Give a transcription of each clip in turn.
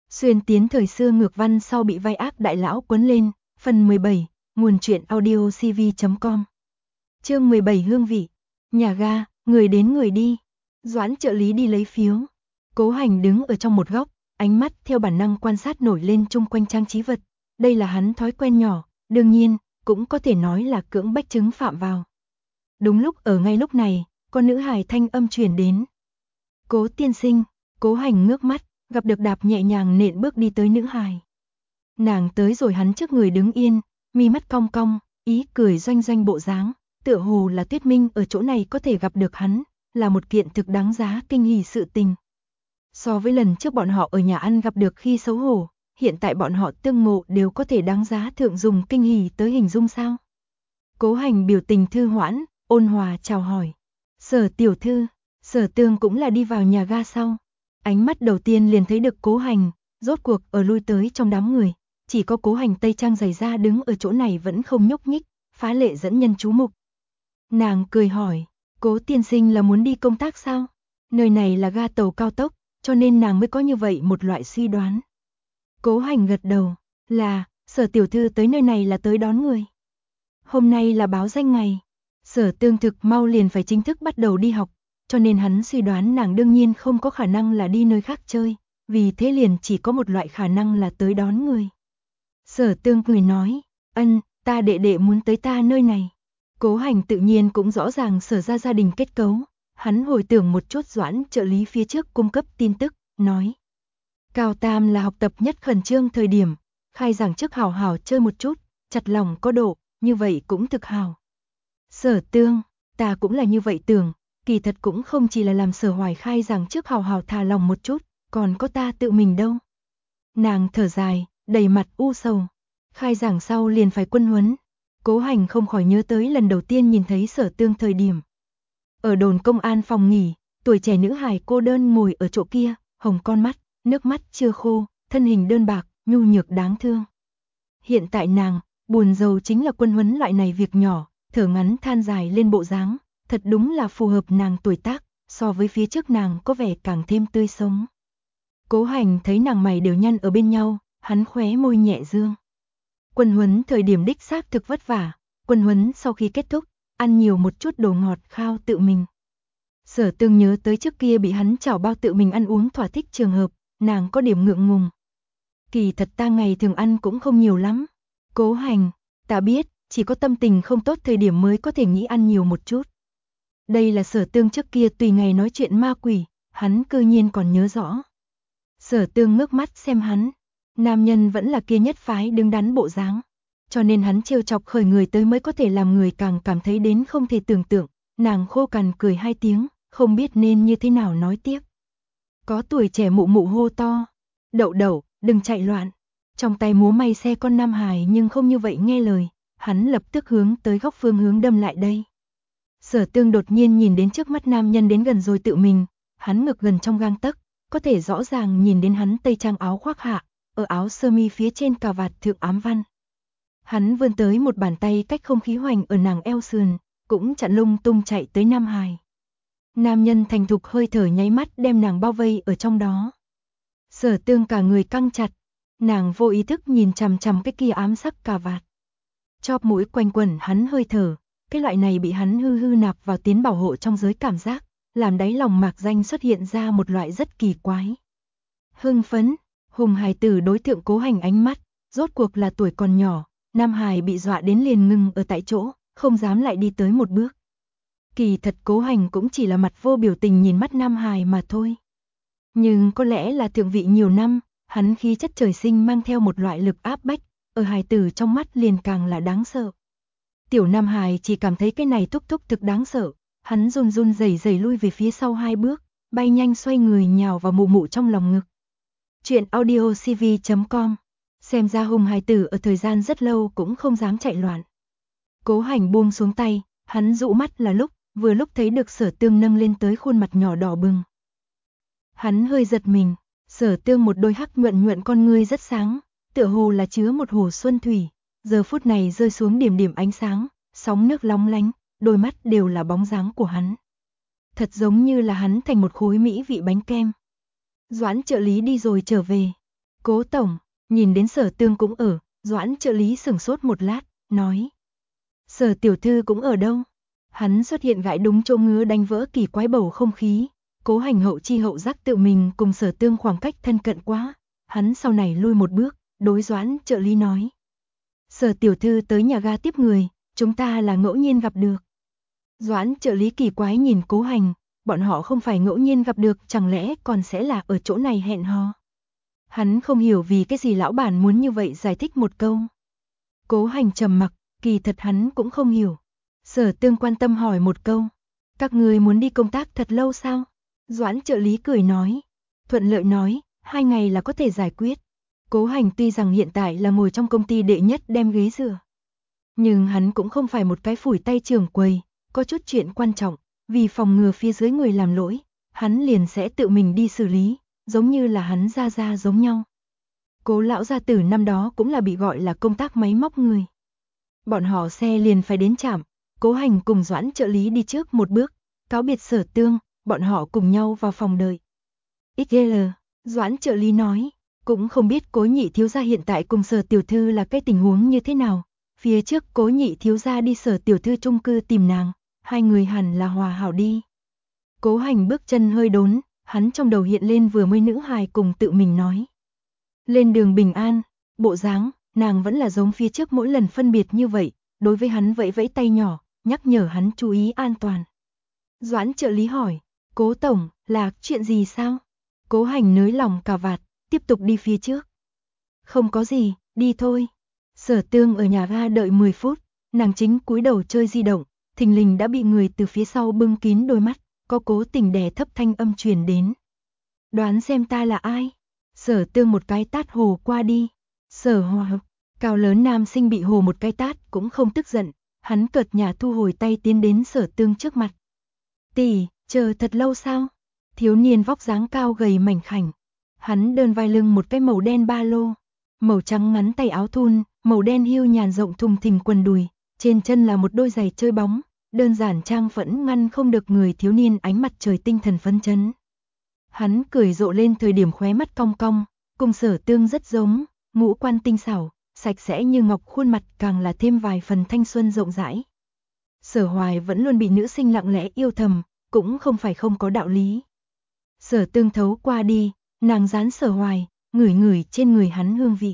Xuyên tiến thời xưa ngược văn sau bị vai ác đại lão quấn lên, phần 17, nguồn truyện audio cv.com. Chương 17 hương vị. Nhà ga, người đến người đi. Doãn trợ lý đi lấy phiếu. Cố Hành đứng ở trong một góc, ánh mắt theo bản năng quan sát nổi lên chung quanh trang trí vật. Đây là hắn thói quen nhỏ, đương nhiên, cũng có thể nói là cưỡng bách chứng phạm vào. Đúng lúc ở ngay lúc này, con nữ hài thanh âm truyền đến. Cố tiên sinh. Cố Hành ngước mắt, gặp được đạp nhẹ nhàng nện bước đi tới nữ hài. Nàng tới rồi hắn trước người đứng yên, mi mắt cong cong, ý cười doanh doanh bộ dáng, tựa hồ là thuyết minh ở chỗ này có thể gặp được hắn, là một kiện thực đáng giá kinh hỉ sự tình. So với lần trước bọn họ ở nhà ăn gặp được khi xấu hổ, hiện tại bọn họ tương ngộ đều có thể đáng giá thượng dùng kinh hỉ tới hình dung sao. Cố Hành biểu tình thư hoãn, ôn hòa chào hỏi. Sở tiểu thư, Sở Tương cũng là đi vào nhà ga sau. Ánh mắt đầu tiên liền thấy được Cố Hành, rốt cuộc ở lui tới trong đám người, chỉ có Cố Hành tây trang giày da đứng ở chỗ này vẫn không nhúc nhích, phá lệ dẫn nhân chú mục. Nàng cười hỏi, Cố tiên sinh là muốn đi công tác sao? Nơi này là ga tàu cao tốc, cho nên nàng mới có như vậy một loại suy đoán. Cố Hành gật đầu, là, Sở tiểu thư tới nơi này là tới đón người. Hôm nay là báo danh ngày, Sở Tương thực mau liền phải chính thức bắt đầu đi học, cho nên hắn suy đoán nàng đương nhiên không có khả năng là đi nơi khác chơi, vì thế liền chỉ có một loại khả năng là tới đón người. Sở Tương cười nói, ta đệ đệ muốn tới ta nơi này. Cố Hành tự nhiên cũng rõ ràng Sở ra gia đình kết cấu, hắn hồi tưởng một chút Doãn trợ lý phía trước cung cấp tin tức, nói. Cao tam là học tập nhất khẩn trương thời điểm, khai giảng trước hào hào chơi một chút, chặt lòng có độ, như vậy cũng thực hào. Sở Tương, ta cũng là như vậy tưởng, kỳ thật cũng không chỉ là làm Sở Hoài khai giảng trước hào hào thả lòng một chút, còn có ta tự mình đâu. Nàng thở dài, đầy mặt u sầu. Khai giảng sau liền phải quân huấn. Cố Hành không khỏi nhớ tới lần đầu tiên nhìn thấy Sở Tương thời điểm. Ở đồn công an phòng nghỉ, tuổi trẻ nữ hài cô đơn ngồi ở chỗ kia, hồng con mắt, nước mắt chưa khô, thân hình đơn bạc, nhu nhược đáng thương. Hiện tại nàng, buồn rầu chính là quân huấn loại này việc nhỏ, thở ngắn than dài lên bộ dáng, thật đúng là phù hợp nàng tuổi tác, so với phía trước nàng có vẻ càng thêm tươi sống. Cố Hành thấy nàng mày đều nhăn ở bên nhau, hắn khóe môi nhẹ dương. Quân huấn thời điểm đích xác thực vất vả, quân huấn sau khi kết thúc, ăn nhiều một chút đồ ngọt khao tự mình. Sở Tương nhớ tới trước kia bị hắn chảo bao tự mình ăn uống thỏa thích trường hợp, nàng có điểm ngượng ngùng. Kỳ thật ta ngày thường ăn cũng không nhiều lắm. Cố Hành, ta biết, chỉ có tâm tình không tốt thời điểm mới có thể nghĩ ăn nhiều một chút. Đây là Sở Tương trước kia tùy ngày nói chuyện ma quỷ, hắn cư nhiên còn nhớ rõ. Sở Tương ngước mắt xem hắn, nam nhân vẫn là kia nhất phái đứng đắn bộ dáng, cho nên hắn trêu chọc khởi người tới mới có thể làm người càng cảm thấy đến không thể tưởng tượng. Nàng khô cằn cười hai tiếng, không biết nên như thế nào nói tiếp. Có tuổi trẻ mụ mụ hô to, Đậu Đậu, đừng chạy loạn. Trong tay múa may xe con nam hài nhưng không như vậy nghe lời, hắn lập tức hướng tới góc phương hướng đâm lại đây. Sở Tương đột nhiên nhìn đến trước mắt nam nhân đến gần rồi tự mình, hắn ngực gần trong gang tấc, có thể rõ ràng nhìn đến hắn tây trang áo khoác hạ, ở áo sơ mi phía trên cà vạt thượng ám văn. Hắn vươn tới một bàn tay cách không khí hoành ở nàng eo sườn, cũng chặn lung tung chạy tới nam hài. Nam nhân thành thục hơi thở nháy mắt đem nàng bao vây ở trong đó. Sở Tương cả người căng chặt, nàng vô ý thức nhìn chằm chằm cái kia ám sắc cà vạt. Chóp mũi quanh quẩn hắn hơi thở, cái loại này bị hắn hư nạp vào tiến bảo hộ trong giới cảm giác, làm đáy lòng mạc danh xuất hiện ra một loại rất kỳ quái. Hưng phấn, hùng hài tử đối tượng Cố Hành ánh mắt, rốt cuộc là tuổi còn nhỏ, nam hài bị dọa đến liền ngừng ở tại chỗ, không dám lại đi tới một bước. Kỳ thật Cố Hành cũng chỉ là mặt vô biểu tình nhìn mắt nam hài mà thôi. Nhưng có lẽ là thượng vị nhiều năm, hắn khí chất trời sinh mang theo một loại lực áp bách, ở hài tử trong mắt liền càng là đáng sợ. Tiểu nam hài chỉ cảm thấy cái này thúc thúc thực đáng sợ, hắn run run rẩy rẩy lui về phía sau hai bước, bay nhanh xoay người nhào vào mụ mụ trong lòng ngực. Chuyện audio cv.com. Xem ra hùng hài tử ở thời gian rất lâu cũng không dám chạy loạn. Cố Hành buông xuống tay, hắn dụ mắt là lúc, vừa lúc thấy được Sở Tương nâng lên tới khuôn mặt nhỏ đỏ bừng. Hắn hơi giật mình, Sở Tương một đôi hắc nhuận nhuận con ngươi rất sáng, tựa hồ là chứa một hồ xuân thủy, giờ phút này rơi xuống điểm điểm ánh sáng, sóng nước long lánh, đôi mắt đều là bóng dáng của hắn. Thật giống như là hắn thành một khối mỹ vị bánh kem. Doãn trợ lý đi rồi trở về. Cố tổng, nhìn đến Sở Tương cũng ở, Doãn trợ lý sửng sốt một lát, nói. Sở tiểu thư cũng ở đâu? Hắn xuất hiện gãi đúng chỗ ngứa đánh vỡ kỳ quái bầu không khí. Cố Hành hậu chi hậu giác tự mình cùng Sở Tương khoảng cách thân cận quá. Hắn sau này lui một bước, đối Doãn trợ lý nói. Sở tiểu thư tới nhà ga tiếp người, chúng ta là ngẫu nhiên gặp được. Doãn trợ lý kỳ quái nhìn Cố Hành, bọn họ không phải ngẫu nhiên gặp được, chẳng lẽ còn sẽ là ở chỗ này hẹn hò. Hắn không hiểu vì cái gì lão bản muốn như vậy giải thích một câu. Cố Hành trầm mặc, kỳ thật hắn cũng không hiểu. Sở Tương quan tâm hỏi một câu. Các người muốn đi công tác thật lâu sao? Doãn trợ lý cười nói. Thuận lợi nói, 2 ngày là có thể giải quyết. Cố Hành tuy rằng hiện tại là ngồi trong công ty đệ nhất đem ghế dựa. Nhưng hắn cũng không phải một cái phủi tay trưởng quầy, có chút chuyện quan trọng, vì phòng ngừa phía dưới người làm lỗi, hắn liền sẽ tự mình đi xử lý, giống như là hắn ra giống nhau. Cố lão gia tử năm đó cũng là bị gọi là công tác máy móc người. Bọn họ xe liền phải đến trạm, Cố Hành cùng Doãn trợ lý đi trước một bước, cáo biệt Sở Tương, bọn họ cùng nhau vào phòng đợi. XL, Doãn trợ lý nói, cũng không biết Cố nhị thiếu gia hiện tại cùng Sở tiểu thư là cái tình huống như thế nào. Phía trước Cố nhị thiếu gia đi Sở tiểu thư chung cư tìm nàng, 2 người hẳn là hòa hảo đi. Cố Hành bước chân hơi đốn, hắn trong đầu hiện lên vừa mới nữ hài cùng tự mình nói. Lên đường bình an, bộ dáng, nàng vẫn là giống phía trước mỗi lần phân biệt như vậy, đối với hắn vẫy vẫy tay nhỏ, nhắc nhở hắn chú ý an toàn. Doãn trợ lý hỏi, Cố tổng, là chuyện gì sao? Cố Hành nới lòng cà vạt, tiếp tục đi phía trước. Không có gì, đi thôi. Sở Tương ở nhà ga đợi 10 phút, nàng chính cúi đầu chơi di động, thình lình đã bị người từ phía sau bưng kín đôi mắt, có cố tình đè thấp thanh âm truyền đến. Đoán xem ta là ai? Sở Tương một cái tát hồ qua đi. Sở Hòa, cao lớn nam sinh bị hồ một cái tát cũng không tức giận, hắn cợt nhả thu hồi tay tiến đến Sở Tương trước mặt. Tỷ, chờ thật lâu sao? Thiếu niên vóc dáng cao gầy mảnh khảnh. Hắn đơn vai lưng một cái màu đen ba lô, màu trắng ngắn tay áo thun, màu đen hưu nhàn rộng thùng thình quần đùi, trên chân là một đôi giày chơi bóng, đơn giản trang vẫn ngăn không được người thiếu niên ánh mặt trời tinh thần phấn chấn. Hắn cười rộ lên thời điểm khóe mắt cong cong, cùng Sở Tương rất giống, ngũ quan tinh xảo, sạch sẽ như ngọc, khuôn mặt càng là thêm vài phần thanh xuân rộng rãi. Sở Hoài vẫn luôn bị nữ sinh lặng lẽ yêu thầm, cũng không phải không có đạo lý. Sở Tương thấu qua đi, nàng dán Sở Hoài, ngửi ngửi trên người hắn hương vị.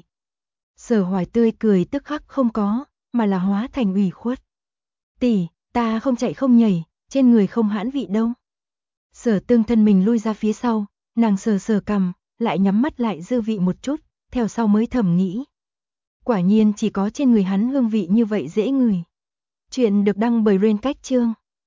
Sở Hoài tươi cười tức khắc không có, mà là hóa thành ủy khuất. Tỷ, ta không chạy không nhảy, trên người không hãn vị đâu. Sở Tương thân mình lui ra phía sau, nàng sờ sờ cằm, lại nhắm mắt lại dư vị một chút, theo sau mới thầm nghĩ. Quả nhiên chỉ có trên người hắn hương vị như vậy dễ ngửi. Chuyện được đăng bởi Rain Cách Chương.